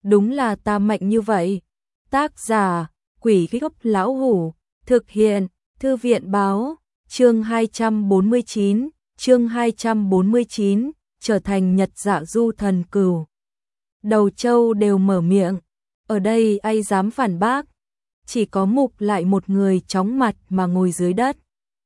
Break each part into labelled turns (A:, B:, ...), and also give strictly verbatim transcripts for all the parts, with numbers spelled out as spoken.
A: đúng là ta mạnh như vậy. Tác giả, Quỷ Gốc Lão Hủ, thực hiện, Thư viện Báo, chương hai trăm bốn mươi chín, chương hai trăm bốn mươi chín, trở thành Nhật Dạ Du Thần Cửu. Đầu Châu đều mở miệng, ở đây ai dám phản bác, chỉ có Mục Lại một người chóng mặt mà ngồi dưới đất.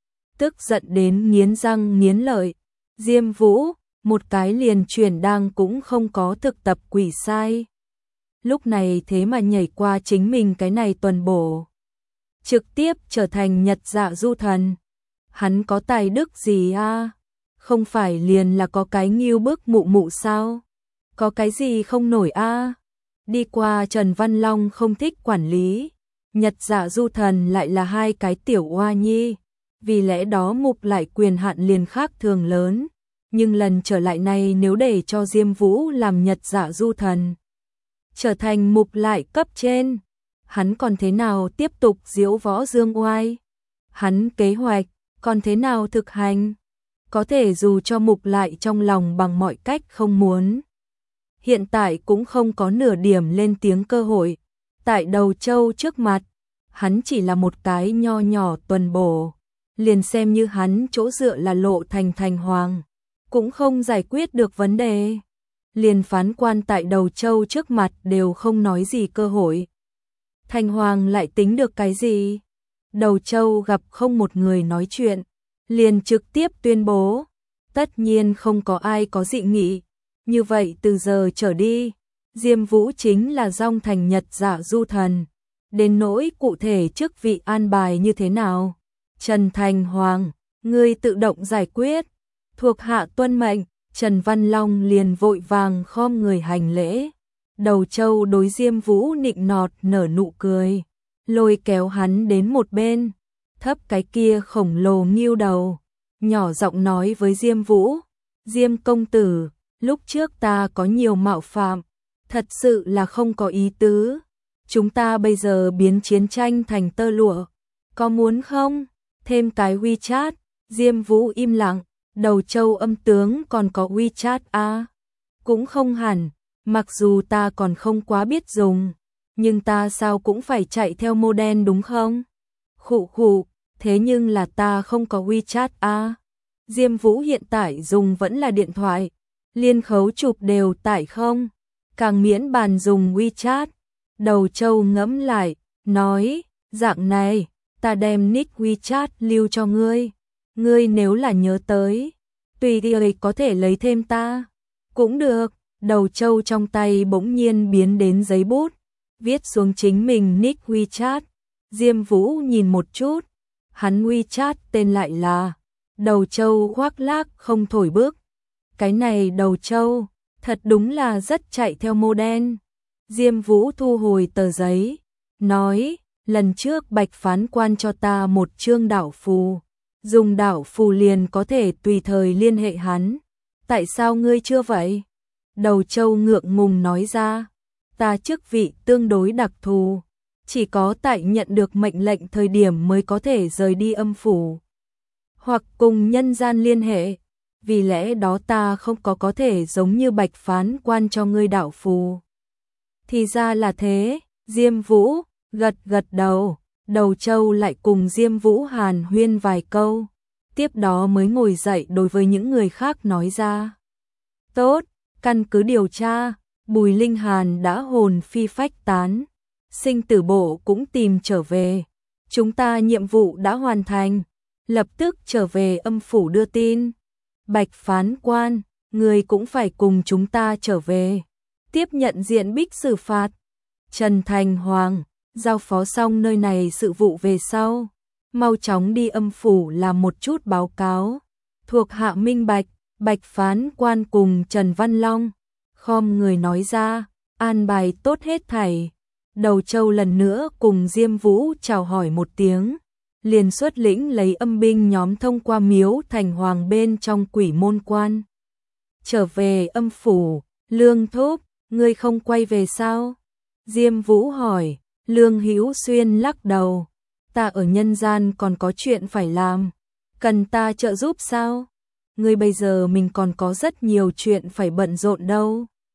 A: Tức giận đến nghiến răng nghiến lợi, Diêm Vũ, một cái liền chuyển đang cũng không có thực tập quỷ sai. Lúc này thế mà nhảy qua chính mình cái này tuần bổ, trực tiếp trở thành Nhật Dạ Du Thần. Hắn có tài đức gì a? Không phải liền là có cái nghiêu bức mụ mụ sao? Có cái gì không nổi a? Đi qua Trần Văn Long không thích quản lý, Nhật Dạ Du Thần lại là hai cái tiểu oa nhi, vì lẽ đó Mục Lại quyền hạn liền khác thường lớn. Nhưng lần trở lại này nếu để cho Diêm Vũ làm Nhật Dạ Du Thần, trở thành Mục Lại cấp trên, hắn còn thế nào tiếp tục diễu võ dương oai? Hắn kế hoạch còn thế nào thực hành? Có thể dù cho Mục Lại trong lòng bằng mọi cách không muốn, hiện tại cũng không có nửa điểm lên tiếng cơ hội. Tại Đầu Châu trước mặt, hắn chỉ là một cái nho nhỏ tuần bổ, liền xem như hắn chỗ dựa là Lộ Thành Thành Hoàng, cũng không giải quyết được vấn đề. Liền phán quan tại Đầu Châu trước mặt đều không nói gì cơ hội, Thành Hoàng lại tính được cái gì? Đầu Châu gặp không một người nói chuyện, liền trực tiếp tuyên bố, tất nhiên không có ai có dị nghị, như vậy từ giờ trở đi, Diêm Vũ chính là dong thành Nhật Dạ Du Thần. Đến nỗi cụ thể chức vị an bài như thế nào, Trần Thành Hoàng, ngươi tự động giải quyết, thuộc hạ tuân mệnh. Trần Văn Long liền vội vàng khom người hành lễ. Đầu Châu đối Diêm Vũ nịnh nọt nở nụ cười, lôi kéo hắn đến một bên, thấp cái kia khổng lồ nghiêu đầu, nhỏ giọng nói với Diêm Vũ, Diêm công tử, lúc trước ta có nhiều mạo phạm, thật sự là không có ý tứ, chúng ta bây giờ biến chiến tranh thành tơ lụa, có muốn không? Thêm cái WeChat. Diêm Vũ im lặng, Đầu Châu âm tướng còn có WeChat à? Cũng không hẳn, mặc dù ta còn không quá biết dùng, nhưng ta sao cũng phải chạy theo model đúng không? Khụ khụ, thế nhưng là ta không có WeChat à? Diêm Vũ hiện tại dùng vẫn là điện thoại, liên khấu chụp đều tải không? Càng miễn bàn dùng WeChat. Đầu Châu ngẫm lại, nói, dạng này, ta đem nick WeChat lưu cho ngươi. Ngươi nếu là nhớ tới, tùy tiện có thể lấy thêm ta. Cũng được. Đầu Châu trong tay bỗng nhiên biến đến giấy bút, viết xuống chính mình nick WeChat. Diêm Vũ nhìn một chút, hắn WeChat tên lại là Đầu Châu khoác lác không thổi bước. Cái này Đầu Châu, thật đúng là rất chạy theo model. Diêm Vũ thu hồi tờ giấy, nói, lần trước Bạch phán quan cho ta một chương đảo phù, dùng đảo phù liền có thể tùy thời liên hệ hắn. Tại sao ngươi chưa vậy? Đầu Châu ngượng ngùng nói ra, ta chức vị tương đối đặc thù, chỉ có tại nhận được mệnh lệnh thời điểm mới có thể rời đi âm phủ, hoặc cùng nhân gian liên hệ, vì lẽ đó ta không có có thể giống như Bạch phán quan cho ngươi đảo phù. Thì ra là thế. Diêm Vũ gật gật đầu. Đầu Châu lại cùng Diêm Vũ hàn huyên vài câu, tiếp đó mới ngồi dậy đối với những người khác nói ra, tốt, căn cứ điều tra, Bùi Linh Hàn đã hồn phi phách tán, sinh tử bộ cũng tìm trở về, chúng ta nhiệm vụ đã hoàn thành, lập tức trở về âm phủ đưa tin. Bạch phán quan, người cũng phải cùng chúng ta trở về, tiếp nhận diện bích xử phạt. Trần Thành Hoàng, giao phó xong nơi này sự vụ về sau, mau chóng đi âm phủ làm một chút báo cáo. Thuộc hạ minh bạch. Bạch phán quan cùng Trần Văn Long khom người nói ra, an bài tốt hết thảy. Đầu Châu lần nữa cùng Diêm Vũ chào hỏi một tiếng, liền xuất lĩnh lấy âm binh nhóm thông qua Miếu Thành Hoàng bên trong Quỷ Môn Quan. Trở về âm phủ. Lương Thúc, ngươi không quay về sao? Diêm Vũ hỏi. Lương Hữu Xuyên lắc đầu, ta ở nhân gian còn có chuyện phải làm, cần ta trợ giúp sao? Ngươi bây giờ mình còn có rất nhiều chuyện phải bận rộn đâu.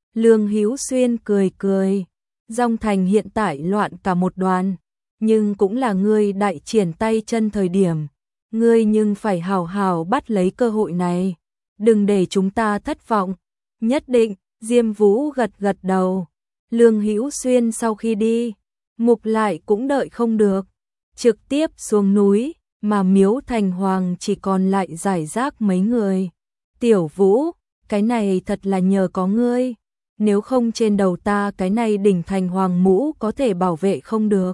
A: Lương Hữu Xuyên cười cười, Dòng Thành hiện tại loạn cả một đoàn, nhưng cũng là ngươi đại triển tay chân thời điểm, ngươi nhưng phải hào hào bắt lấy cơ hội này, đừng để chúng ta thất vọng. Nhất định, Diêm Vũ gật gật đầu. Lương Hữu Xuyên sau khi đi, Mục Lại cũng đợi không được, trực tiếp xuống núi, mà Miếu Thành Hoàng chỉ còn lại giải rác mấy người. Tiểu Vũ, cái này thật là nhờ có ngươi, nếu không trên đầu ta cái này đỉnh Thành Hoàng mũ có thể bảo vệ không được.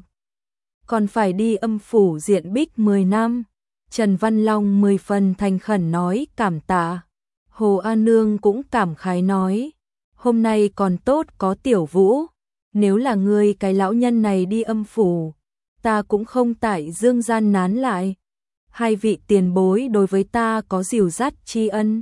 A: Còn phải đi âm phủ diện bích mười năm. Trần Văn Long mười phần thành khẩn nói cảm tạ. Hồ An Nương cũng cảm khái nói, hôm nay còn tốt có Tiểu Vũ, nếu là ngươi cái lão nhân này đi âm phủ, ta cũng không tại dương gian nán lại. Hai vị tiền bối đối với ta có dìu dắt tri ân,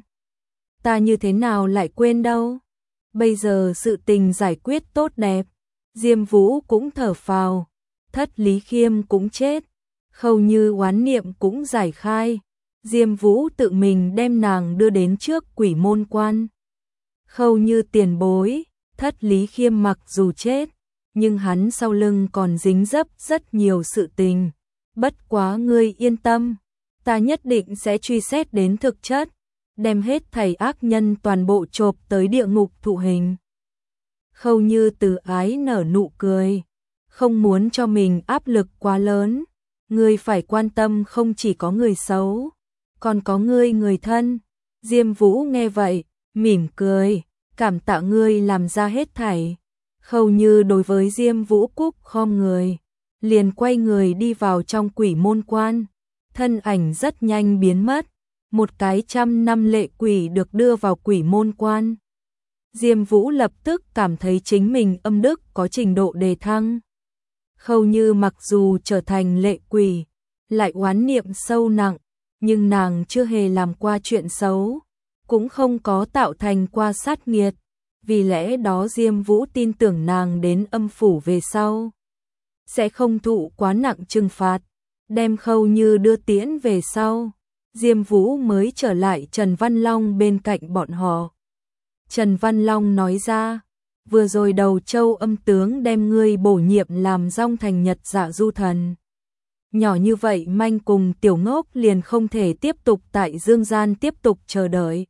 A: ta như thế nào lại quên đâu. Bây giờ sự tình giải quyết tốt đẹp, Diêm Vũ cũng thở phào, Thất Lý Khiêm cũng chết, Khâu Như oán niệm cũng giải khai. Diêm Vũ tự mình đem nàng đưa đến trước Quỷ Môn Quan. Khâu Như tiền bối, Thất Lý Khiêm mặc dù chết, nhưng hắn sau lưng còn dính dấp rất nhiều sự tình. Bất quá ngươi yên tâm, ta nhất định sẽ truy xét đến thực chất, đem hết thảy ác nhân toàn bộ chộp tới địa ngục thụ hình. Khâu Như từ ái nở nụ cười, không muốn cho mình áp lực quá lớn. Ngươi phải quan tâm không chỉ có người xấu, còn có ngươi người thân. Diêm Vũ nghe vậy, mỉm cười, cảm tạ ngươi làm ra hết thảy. Khâu Như đối với Diêm Vũ cúc khom người, liền quay người đi vào trong Quỷ Môn Quan, thân ảnh rất nhanh biến mất. Một cái trăm năm lệ quỷ được đưa vào Quỷ Môn Quan. Diêm Vũ lập tức cảm thấy chính mình âm đức có trình độ đề thăng. Khâu Như mặc dù trở thành lệ quỷ, lại oán niệm sâu nặng, nhưng nàng chưa hề làm qua chuyện xấu, cũng không có tạo thành qua sát nghiệt, vì lẽ đó Diêm Vũ tin tưởng nàng đến âm phủ về sau sẽ không thụ quá nặng trừng phạt. Đem Khâu Như đưa tiễn về sau, Diêm Vũ mới trở lại Trần Văn Long bên cạnh bọn họ. Trần Văn Long nói ra, vừa rồi Đầu Châu âm tướng đem ngươi bổ nhiệm làm Dòng Thành Nhật Dạ Du Thần. Nhỏ như vậy manh cùng Tiểu Ngốc liền không thể tiếp tục tại dương gian tiếp tục chờ đợi.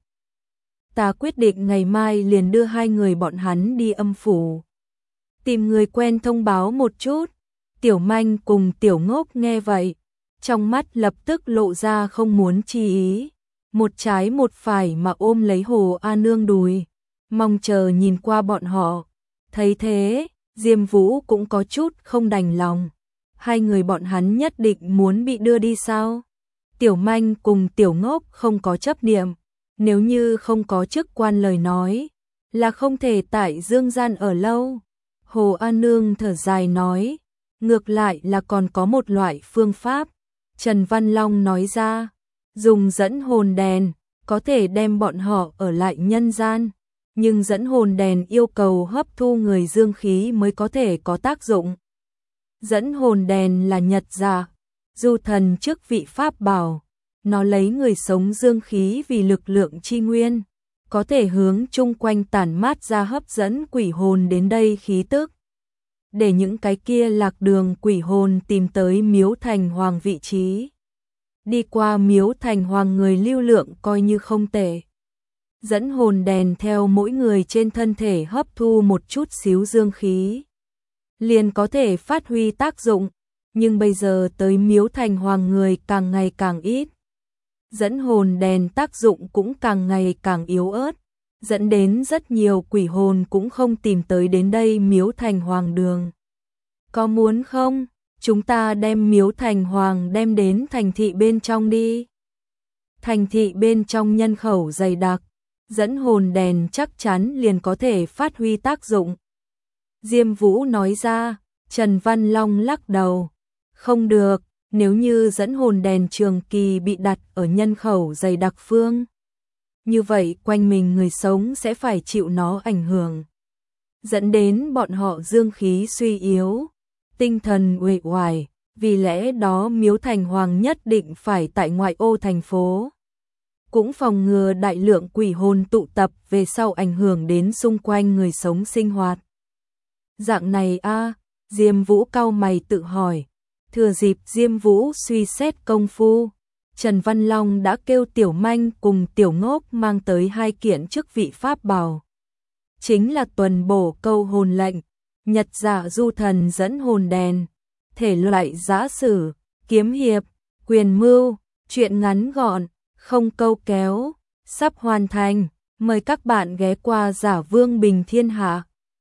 A: Ta quyết định ngày mai liền đưa hai người bọn hắn đi âm phủ, tìm người quen thông báo một chút. Tiểu Manh cùng Tiểu Ngốc nghe vậy, trong mắt lập tức lộ ra không muốn chi ý, một trái một phải mà ôm lấy Hồ An Nương đùi, mong chờ nhìn qua bọn họ. Thấy thế, Diêm Vũ cũng có chút không đành lòng. Hai người bọn hắn nhất định muốn bị đưa đi sao? Tiểu Manh cùng Tiểu Ngốc không có chấp niệm, nếu như không có chức quan lời nói, là không thể tại dương gian ở lâu. Hồ An Nương thở dài nói, ngược lại là còn có một loại phương pháp. Trần Văn Long nói ra, dùng dẫn hồn đèn, có thể đem bọn họ ở lại nhân gian, nhưng dẫn hồn đèn yêu cầu hấp thu người dương khí mới có thể có tác dụng. Dẫn hồn đèn là Nhật Dạ Du Thần chức vị pháp bảo, nó lấy người sống dương khí vì lực lượng chi nguyên, có thể hướng chung quanh tản mát ra hấp dẫn quỷ hồn đến đây khí tức, để những cái kia lạc đường quỷ hồn tìm tới Miếu Thành Hoàng vị trí. Đi qua Miếu Thành Hoàng người lưu lượng coi như không tệ. Dẫn hồn đèn theo mỗi người trên thân thể hấp thu một chút xíu dương khí, liền có thể phát huy tác dụng, nhưng bây giờ tới Miếu Thành Hoàng người càng ngày càng ít. Dẫn hồn đèn tác dụng cũng càng ngày càng yếu ớt, dẫn đến rất nhiều quỷ hồn cũng không tìm tới đến đây Miếu Thành Hoàng đường. Có muốn không? Chúng ta đem Miếu Thành Hoàng đem đến thành thị bên trong đi. Thành thị bên trong nhân khẩu dày đặc, dẫn hồn đèn chắc chắn liền có thể phát huy tác dụng. Diêm Vũ nói ra. Trần Văn Long lắc đầu, không được, nếu như dẫn hồn đèn trường kỳ bị đặt ở nhân khẩu dày đặc phương, như vậy quanh mình người sống sẽ phải chịu nó ảnh hưởng, dẫn đến bọn họ dương khí suy yếu, tinh thần uể oải, vì lẽ đó Miếu Thành Hoàng nhất định phải tại ngoại ô thành phố. cũng phòng ngừa đại lượng quỷ hồn tụ tập về sau ảnh hưởng đến xung quanh người sống sinh hoạt. Dạng này a, Diêm Vũ cau mày tự hỏi. Thừa dịp Diêm Vũ suy xét công phu, Trần Văn Long đã kêu Tiểu Manh cùng Tiểu Ngốc mang tới hai kiện chức vị pháp bảo. Chính là tuần bổ câu hồn lệnh, nhật dạ du thần dẫn hồn đèn, thể loại giã sử, kiếm hiệp, quyền mưu, truyện ngắn gọn, không câu kéo, sắp hoàn thành. Mời các bạn ghé qua Giả Vương Bình Thiên Hạ.